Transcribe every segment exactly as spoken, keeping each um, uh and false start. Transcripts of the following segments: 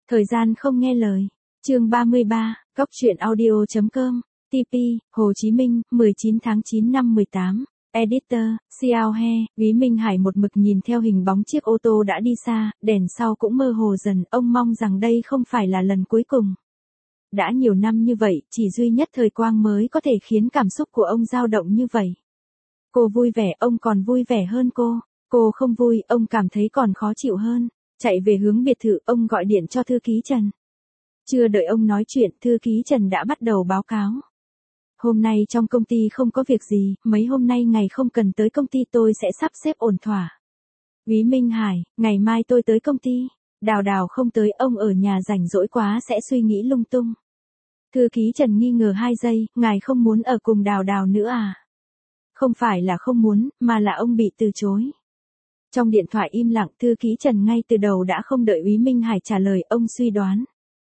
Thời gian không nghe lời. Chương ba mươi ba, Cóc truyện audio chấm com, tê pê, Hồ Chí Minh, mười chín tháng chín năm mười tám. Editor, Xiao He, Úy Minh Hải một mực nhìn theo hình bóng chiếc ô tô đã đi xa, đèn sau cũng mơ hồ dần, ông mong rằng đây không phải là lần cuối cùng. Đã nhiều năm như vậy, chỉ duy nhất Thời Quang mới có thể khiến cảm xúc của ông dao động như vậy. Cô vui vẻ, ông còn vui vẻ hơn cô. Cô không vui, ông cảm thấy còn khó chịu hơn. Chạy về hướng biệt thự, ông gọi điện cho thư ký Trần. Chưa đợi ông nói chuyện, thư ký Trần đã bắt đầu báo cáo. Hôm nay trong công ty không có việc gì, mấy hôm nay ngày không cần tới công ty tôi sẽ sắp xếp ổn thỏa. Úy Minh Hải, ngày mai tôi tới công ty. Đào Đào không tới, ông ở nhà rảnh rỗi quá sẽ suy nghĩ lung tung. Thư ký Trần nghi ngờ hai giây, ngài không muốn ở cùng Đào Đào nữa à? Không phải là không muốn, mà là ông bị từ chối. Trong điện thoại im lặng, thư ký Trần ngay từ đầu đã không đợi Úy Minh Hải trả lời, ông suy đoán.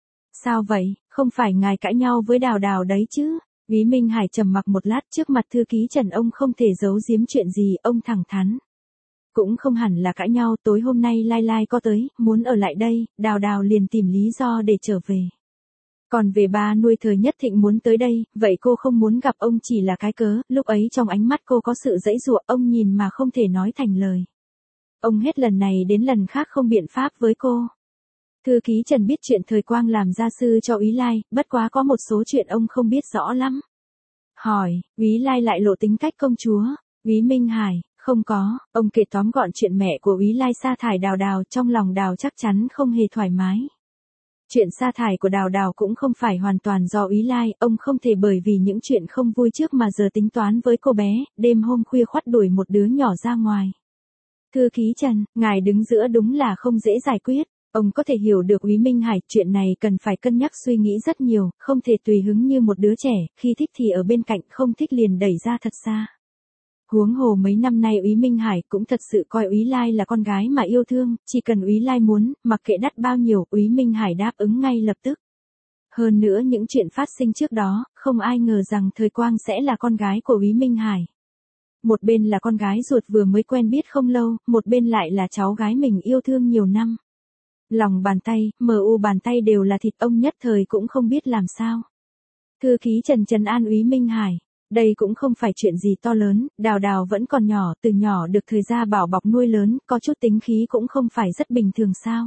Sao vậy, không phải ngài cãi nhau với Đào Đào đấy chứ? Úy Minh Hải trầm mặc một lát, trước mặt thư ký Trần ông không thể giấu giếm chuyện gì, ông thẳng thắn. Cũng không hẳn là cãi nhau, tối hôm nay Lai Lai có tới, muốn ở lại đây, Đào Đào liền tìm lý do để trở về. Còn về ba nuôi Thời Nhất Thịnh muốn tới đây, vậy cô không muốn gặp ông chỉ là cái cớ, lúc ấy trong ánh mắt cô có sự giãy giụa, ông nhìn mà không thể nói thành lời. Ông hết lần này đến lần khác không biện pháp với cô. Thư ký Trần biết chuyện Thời Quang làm gia sư cho Úy Lai, bất quá có một số chuyện ông không biết rõ lắm. Hỏi, Úy Lai lại lộ tính cách công chúa. Úy Minh Hải, không có, ông kể tóm gọn chuyện mẹ của Úy Lai sa thải Đào Đào, trong lòng Đào chắc chắn không hề thoải mái. Chuyện sa thải của Đào Đào cũng không phải hoàn toàn do Úy Lai, ông không thể bởi vì những chuyện không vui trước mà giờ tính toán với cô bé, đêm hôm khuya khoắt đuổi một đứa nhỏ ra ngoài. Thư ký Trần, ngài đứng giữa đúng là không dễ giải quyết. Ông có thể hiểu được Úy Minh Hải, chuyện này cần phải cân nhắc suy nghĩ rất nhiều, không thể tùy hứng như một đứa trẻ, khi thích thì ở bên cạnh, không thích liền đẩy ra thật xa. Huống hồ mấy năm nay Úy Minh Hải cũng thật sự coi Úy Lai là con gái mà yêu thương, chỉ cần Úy Lai muốn, mặc kệ đắt bao nhiêu, Úy Minh Hải đáp ứng ngay lập tức. Hơn nữa những chuyện phát sinh trước đó, không ai ngờ rằng Thời Quang sẽ là con gái của Úy Minh Hải. Một bên là con gái ruột vừa mới quen biết không lâu, một bên lại là cháu gái mình yêu thương nhiều năm. Lòng bàn tay, mờ u bàn tay đều là thịt, ông nhất thời cũng không biết làm sao. Thư ký Trần trấn an Úy Minh Hải, đây cũng không phải chuyện gì to lớn, Đào Đào vẫn còn nhỏ, từ nhỏ được Thời gia bảo bọc nuôi lớn, có chút tính khí cũng không phải rất bình thường sao.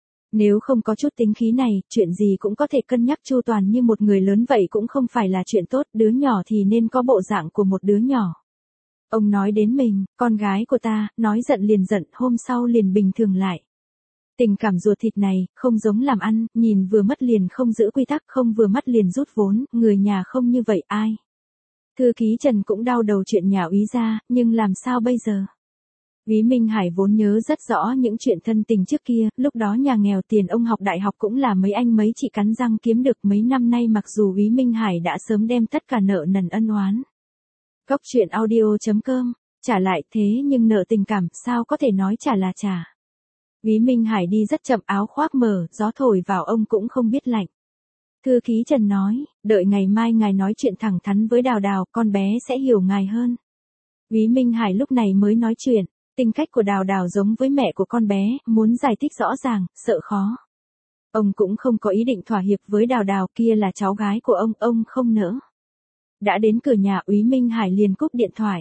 Nếu không có chút tính khí này, chuyện gì cũng có thể cân nhắc chu toàn như một người lớn vậy cũng không phải là chuyện tốt, đứa nhỏ thì nên có bộ dạng của một đứa nhỏ. Ông nói đến mình, con gái của ta, nói giận liền giận, hôm sau liền bình thường lại. Tình cảm ruột thịt này, không giống làm ăn, nhìn vừa mất liền không giữ quy tắc, không vừa mắt liền rút vốn, người nhà không như vậy ai. Thư ký Trần cũng đau đầu chuyện nhà Úy gia, nhưng làm sao bây giờ? Úy Minh Hải vốn nhớ rất rõ những chuyện thân tình trước kia, lúc đó nhà nghèo tiền ông học đại học cũng là mấy anh mấy chị cắn răng kiếm được, mấy năm nay mặc dù Úy Minh Hải đã sớm đem tất cả nợ nần ân oán. Cóc truyện audio chấm com, trả lại thế nhưng nợ tình cảm sao có thể nói trả là trả. Úy Minh Hải đi rất chậm, áo khoác mở, gió thổi vào ông cũng không biết lạnh. Thư ký Trần nói, đợi ngày mai ngài nói chuyện thẳng thắn với Đào Đào, con bé sẽ hiểu ngài hơn. Úy Minh Hải lúc này mới nói chuyện, tính cách của Đào Đào giống với mẹ của con bé, muốn giải thích rõ ràng, sợ khó. Ông cũng không có ý định thỏa hiệp với Đào Đào, kia là cháu gái của ông, ông không nỡ. Đã đến cửa nhà, Úy Minh Hải liền cúp điện thoại.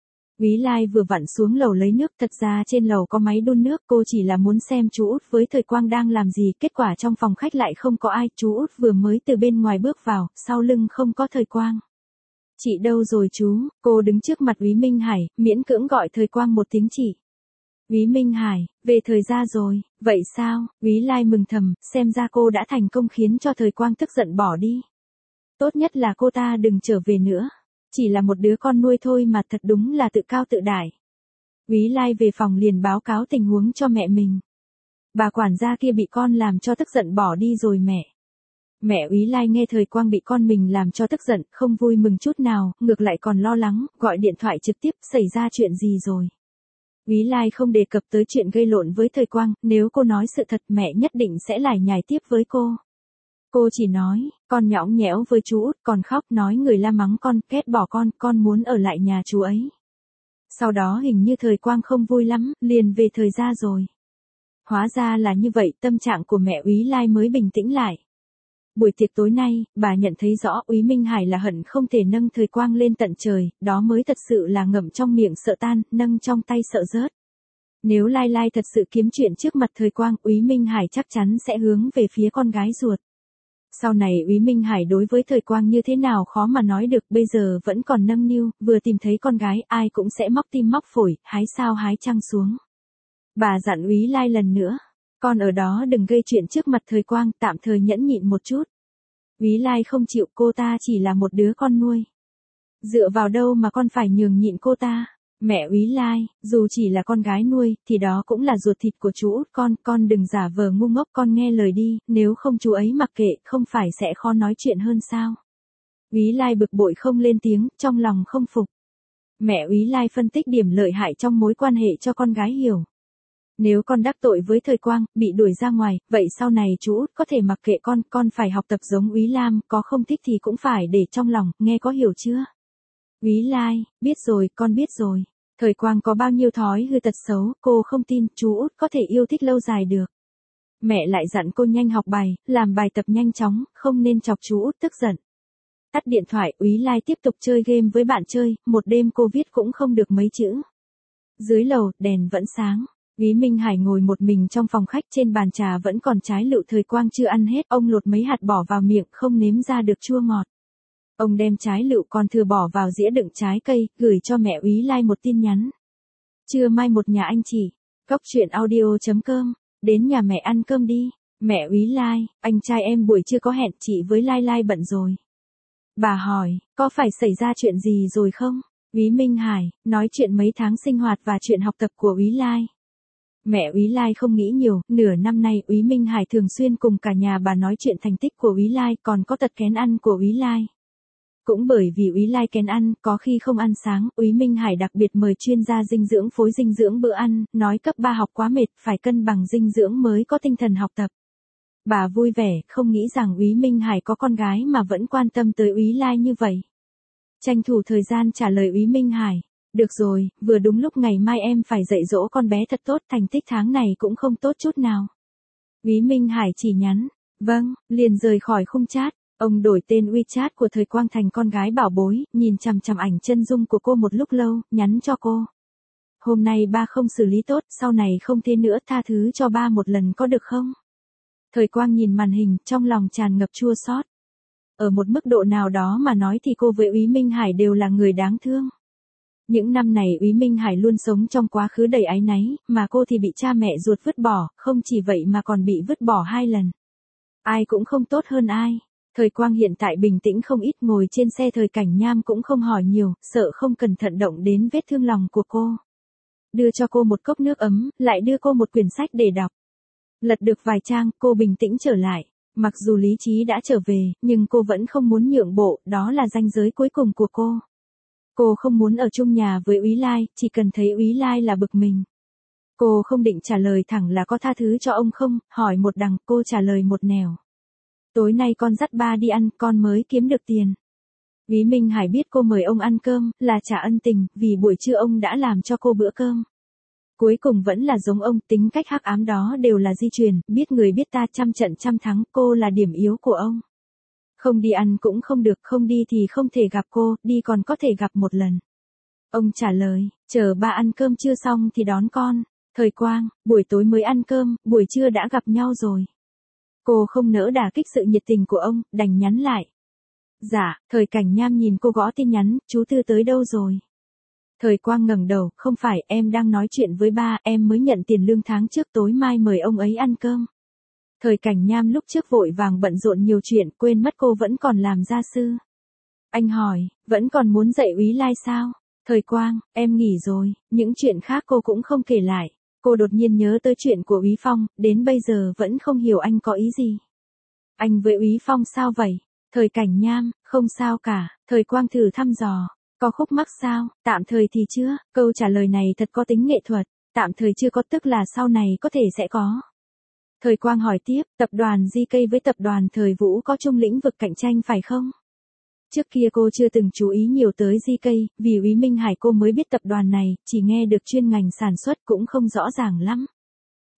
Úy Lai vừa vặn xuống lầu lấy nước, thật ra trên lầu có máy đun nước, cô chỉ là muốn xem chú Út với Thời Quang đang làm gì, kết quả trong phòng khách lại không có ai, chú Út vừa mới từ bên ngoài bước vào, sau lưng không có Thời Quang. Chị đâu rồi chú? Cô đứng trước mặt Úy Minh Hải, miễn cưỡng gọi Thời Quang một tiếng chị. Úy Minh Hải, về Thời gia rồi, vậy sao? Úy Lai mừng thầm, xem ra cô đã thành công khiến cho Thời Quang tức giận bỏ đi. Tốt nhất là cô ta đừng trở về nữa. Chỉ là một đứa con nuôi thôi mà, thật đúng là tự cao tự đại. Úy Lai về phòng liền báo cáo tình huống cho mẹ mình. Bà quản gia kia bị con làm cho tức giận bỏ đi rồi mẹ. Mẹ Úy Lai nghe Thời Quang bị con mình làm cho tức giận, không vui mừng chút nào, ngược lại còn lo lắng, gọi điện thoại trực tiếp, xảy ra chuyện gì rồi. Úy Lai không đề cập tới chuyện gây lộn với Thời Quang, nếu cô nói sự thật mẹ nhất định sẽ lải nhải tiếp với cô. Cô chỉ nói, con nhõng nhẽo với chú Út, còn khóc nói người la mắng con, ghét bỏ con, con muốn ở lại nhà chú ấy. Sau đó hình như Thời Quang không vui lắm, liền về Thời gia rồi. Hóa ra là như vậy, tâm trạng của mẹ Úy Lai mới bình tĩnh lại. Buổi tiệc tối nay, bà nhận thấy rõ Úy Minh Hải là hận không thể nâng Thời Quang lên tận trời, đó mới thật sự là ngậm trong miệng sợ tan, nâng trong tay sợ rớt. Nếu Lai Lai thật sự kiếm chuyện trước mặt Thời Quang, Úy Minh Hải chắc chắn sẽ hướng về phía con gái ruột. Sau này Úy Minh Hải đối với Thời Quang như thế nào khó mà nói được, bây giờ vẫn còn nâng niu, vừa tìm thấy con gái ai cũng sẽ móc tim móc phổi, hái sao hái trăng xuống. Bà dặn Úy Lai lần nữa, con ở đó đừng gây chuyện trước mặt Thời Quang, tạm thời nhẫn nhịn một chút. Úy Lai không chịu, cô ta chỉ là một đứa con nuôi. Dựa vào đâu mà con phải nhường nhịn cô ta? Mẹ Úy Lai, dù chỉ là con gái nuôi, thì đó cũng là ruột thịt của chú út con, con đừng giả vờ ngu ngốc, con nghe lời đi, nếu không chú ấy mặc kệ, không phải sẽ khó nói chuyện hơn sao? Úy Lai bực bội không lên tiếng, trong lòng không phục. Mẹ Úy Lai phân tích điểm lợi hại trong mối quan hệ cho con gái hiểu. Nếu con đắc tội với Thời Quang, bị đuổi ra ngoài, vậy sau này chú út có thể mặc kệ con, con phải học tập giống Úy Lam, có không thích thì cũng phải để trong lòng, nghe có hiểu chưa? Úy Lai, biết rồi, con biết rồi. Thời Quang có bao nhiêu thói hư tật xấu, cô không tin chú út có thể yêu thích lâu dài được. Mẹ lại dặn cô nhanh học bài, làm bài tập nhanh chóng, không nên chọc chú út tức giận. Tắt điện thoại, Úy Lai tiếp tục chơi game với bạn chơi, một đêm cô viết cũng không được mấy chữ. Dưới lầu, đèn vẫn sáng. Úy Minh Hải ngồi một mình trong phòng khách, trên bàn trà vẫn còn trái lựu Thời Quang chưa ăn hết, ông lột mấy hạt bỏ vào miệng, không nếm ra được chua ngọt. Ông đem trái lựu còn thừa bỏ vào dĩa đựng trái cây, gửi cho mẹ Úy Lai một tin nhắn. Trưa mai một nhà anh chị, cốc truyện audio chấm com, đến nhà mẹ ăn cơm đi. Mẹ Úy Lai, anh trai em buổi trưa có hẹn chị với Lai Lai bận rồi. Bà hỏi, có phải xảy ra chuyện gì rồi không? Úy Minh Hải, nói chuyện mấy tháng sinh hoạt và chuyện học tập của Úy Lai. Mẹ Úy Lai không nghĩ nhiều, nửa năm nay Úy Minh Hải thường xuyên cùng cả nhà bà nói chuyện thành tích của Úy Lai, còn có tật kén ăn của Úy Lai. Cũng bởi vì Úy Lai kén ăn, có khi không ăn sáng, Úy Minh Hải đặc biệt mời chuyên gia dinh dưỡng phối dinh dưỡng bữa ăn, nói cấp ba học quá mệt, phải cân bằng dinh dưỡng mới có tinh thần học tập. Bà vui vẻ, không nghĩ rằng Úy Minh Hải có con gái mà vẫn quan tâm tới Úy Lai như vậy. Tranh thủ thời gian trả lời Úy Minh Hải. Được rồi, vừa đúng lúc ngày mai em phải dạy dỗ con bé thật tốt, thành tích tháng này cũng không tốt chút nào. Úy Minh Hải chỉ nhắn, vâng, liền rời khỏi khung chat. Ông đổi tên WeChat của Thời Quang thành con gái bảo bối, nhìn chằm chằm ảnh chân dung của cô một lúc lâu, nhắn cho cô. Hôm nay ba không xử lý tốt, sau này không thế nữa, tha thứ cho ba một lần có được không? Thời Quang nhìn màn hình, trong lòng tràn ngập chua xót. Ở một mức độ nào đó mà nói thì cô với Úy Minh Hải đều là người đáng thương. Những năm này Úy Minh Hải luôn sống trong quá khứ đầy áy náy, mà cô thì bị cha mẹ ruột vứt bỏ, không chỉ vậy mà còn bị vứt bỏ hai lần. Ai cũng không tốt hơn ai. Thời Quang hiện tại bình tĩnh không ít, ngồi trên xe Thời Cảnh Nham cũng không hỏi nhiều, sợ không cẩn thận động đến vết thương lòng của cô. Đưa cho cô một cốc nước ấm, lại đưa cô một quyển sách để đọc. Lật được vài trang, cô bình tĩnh trở lại. Mặc dù lý trí đã trở về, nhưng cô vẫn không muốn nhượng bộ, đó là ranh giới cuối cùng của cô. Cô không muốn ở chung nhà với Úy Lai, chỉ cần thấy Úy Lai là bực mình. Cô không định trả lời thẳng là có tha thứ cho ông không, hỏi một đằng, cô trả lời một nẻo. Tối nay con dắt ba đi ăn, con mới kiếm được tiền. Úy Minh Hải biết cô mời ông ăn cơm, là trả ân tình, vì buổi trưa ông đã làm cho cô bữa cơm. Cuối cùng vẫn là giống ông, tính cách hắc ám đó đều là di truyền, biết người biết ta, trăm trận trăm thắng, cô là điểm yếu của ông. Không đi ăn cũng không được, không đi thì không thể gặp cô, đi còn có thể gặp một lần. Ông trả lời, chờ ba ăn cơm chưa xong thì đón con. Thời Quang, buổi tối mới ăn cơm, buổi trưa đã gặp nhau rồi. Cô không nỡ đả kích sự nhiệt tình của ông, đành nhắn lại. Dạ, Thời Cảnh Nham nhìn cô gõ tin nhắn, chú Tư tới đâu rồi? Thời Quang ngẩng đầu, không phải, em đang nói chuyện với ba, em mới nhận tiền lương tháng trước, tối mai mời ông ấy ăn cơm. Thời Cảnh Nham lúc trước vội vàng bận rộn nhiều chuyện, quên mất cô vẫn còn làm gia sư. Anh hỏi, vẫn còn muốn dạy Úy Lai sao? Thời Quang, em nghỉ rồi, những chuyện khác cô cũng không kể lại. Cô đột nhiên nhớ tới chuyện của Úy Phong, đến bây giờ vẫn không hiểu anh có ý gì. Anh với Úy Phong sao vậy? Thời Cảnh Nham, không sao cả. Thời Quang thử thăm dò. Có khúc mắc sao? Tạm thời thì chưa. Câu trả lời này thật có tính nghệ thuật. Tạm thời chưa có tức là sau này có thể sẽ có. Thời Quang hỏi tiếp, tập đoàn gi ca với tập đoàn Thời Vũ có chung lĩnh vực cạnh tranh phải không? Trước kia cô chưa từng chú ý nhiều tới gi ca, vì Úy Minh Hải cô mới biết tập đoàn này, chỉ nghe được chuyên ngành sản xuất cũng không rõ ràng lắm.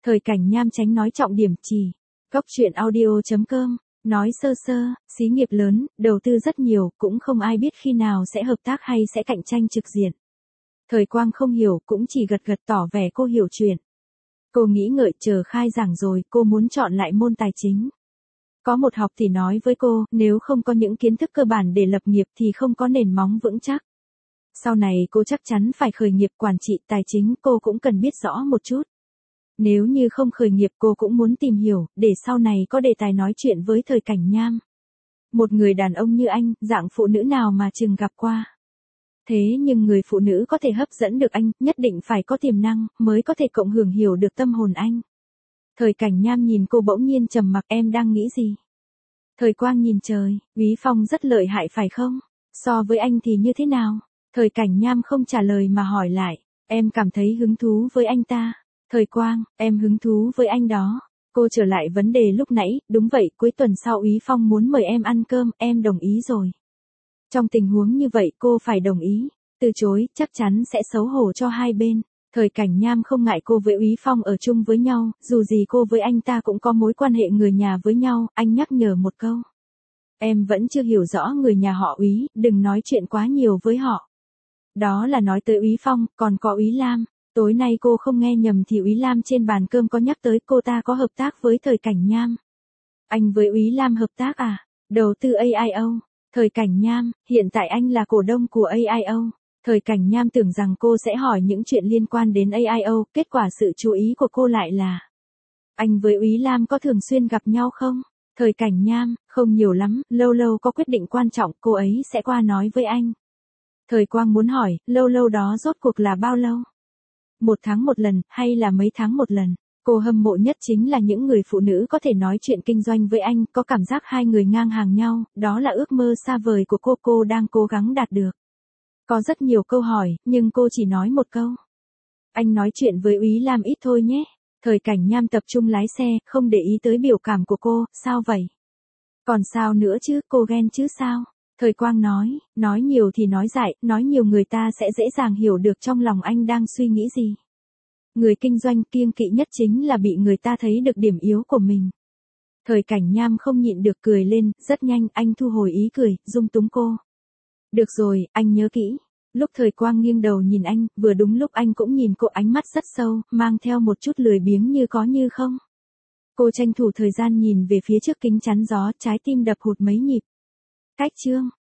Thời cảnh nham tránh nói trọng điểm chỉ. Cốc truyện audio.com, nói sơ sơ, xí nghiệp lớn, đầu tư rất nhiều, cũng không ai biết khi nào sẽ hợp tác hay sẽ cạnh tranh trực diện. Thời Quang không hiểu, cũng chỉ gật gật tỏ vẻ cô hiểu chuyện. Cô nghĩ ngợi chờ khai giảng rồi, cô muốn chọn lại môn tài chính. Có một học thì nói với cô, nếu không có những kiến thức cơ bản để lập nghiệp thì không có nền móng vững chắc. Sau này cô chắc chắn phải khởi nghiệp quản trị tài chính, cô cũng cần biết rõ một chút. Nếu như không khởi nghiệp cô cũng muốn tìm hiểu, để sau này có đề tài nói chuyện với Thời Cảnh Nham. Một người đàn ông như anh, dạng phụ nữ nào mà chừng gặp qua. Thế nhưng người phụ nữ có thể hấp dẫn được anh, nhất định phải có tiềm năng, mới có thể cộng hưởng hiểu được tâm hồn anh. Thời Cảnh Nham nhìn cô bỗng nhiên trầm mặc, em đang nghĩ gì? Thời Quang nhìn trời, Úy Phong rất lợi hại phải không? So với anh thì như thế nào? Thời Cảnh Nham không trả lời mà hỏi lại, em cảm thấy hứng thú với anh ta. Thời Quang, em hứng thú với anh đó. Cô trở lại vấn đề lúc nãy, đúng vậy, cuối tuần sau Úy Phong muốn mời em ăn cơm, em đồng ý rồi. Trong tình huống như vậy cô phải đồng ý, từ chối, chắc chắn sẽ xấu hổ cho hai bên. Thời Cảnh Nham không ngại cô với Úy Phong ở chung với nhau, dù gì cô với anh ta cũng có mối quan hệ người nhà với nhau, anh nhắc nhở một câu. Em vẫn chưa hiểu rõ người nhà họ Úy, đừng nói chuyện quá nhiều với họ. Đó là nói tới Úy Phong, còn có Úy Lam. Tối nay cô không nghe nhầm thì Úy Lam trên bàn cơm có nhắc tới cô ta có hợp tác với Thời Cảnh Nham. Anh với Úy Lam hợp tác à? Đầu tư a i o. Thời Cảnh Nham, hiện tại anh là cổ đông của a i o. Thời Cảnh Nham tưởng rằng cô sẽ hỏi những chuyện liên quan đến a i o, kết quả sự chú ý của cô lại là: anh với Úy Lam có thường xuyên gặp nhau không? Thời Cảnh Nham, không nhiều lắm, lâu lâu có quyết định quan trọng, cô ấy sẽ qua nói với anh. Thời Quang muốn hỏi, lâu lâu đó rốt cuộc là bao lâu? Một tháng một lần, hay là mấy tháng một lần? Cô hâm mộ nhất chính là những người phụ nữ có thể nói chuyện kinh doanh với anh, có cảm giác hai người ngang hàng nhau, đó là ước mơ xa vời của cô, cô đang cố gắng đạt được. Có rất nhiều câu hỏi, nhưng cô chỉ nói một câu. Anh nói chuyện với Úy Lam ít thôi nhé. Thời Cảnh Nham tập trung lái xe, không để ý tới biểu cảm của cô, sao vậy? Còn sao nữa chứ, cô ghen chứ sao? Thời Quang nói, nói nhiều thì nói dại, nói nhiều người ta sẽ dễ dàng hiểu được trong lòng anh đang suy nghĩ gì. Người kinh doanh kiêng kỵ nhất chính là bị người ta thấy được điểm yếu của mình. Thời Cảnh Nham không nhịn được cười lên, rất nhanh anh thu hồi ý cười, dung túng cô. Được rồi, anh nhớ kỹ. Lúc Thời Quang nghiêng đầu nhìn anh, vừa đúng lúc anh cũng nhìn cô, ánh mắt rất sâu, mang theo một chút lười biếng như có như không. Cô tranh thủ thời gian nhìn về phía trước kính chắn gió, trái tim đập hụt mấy nhịp. Cách chương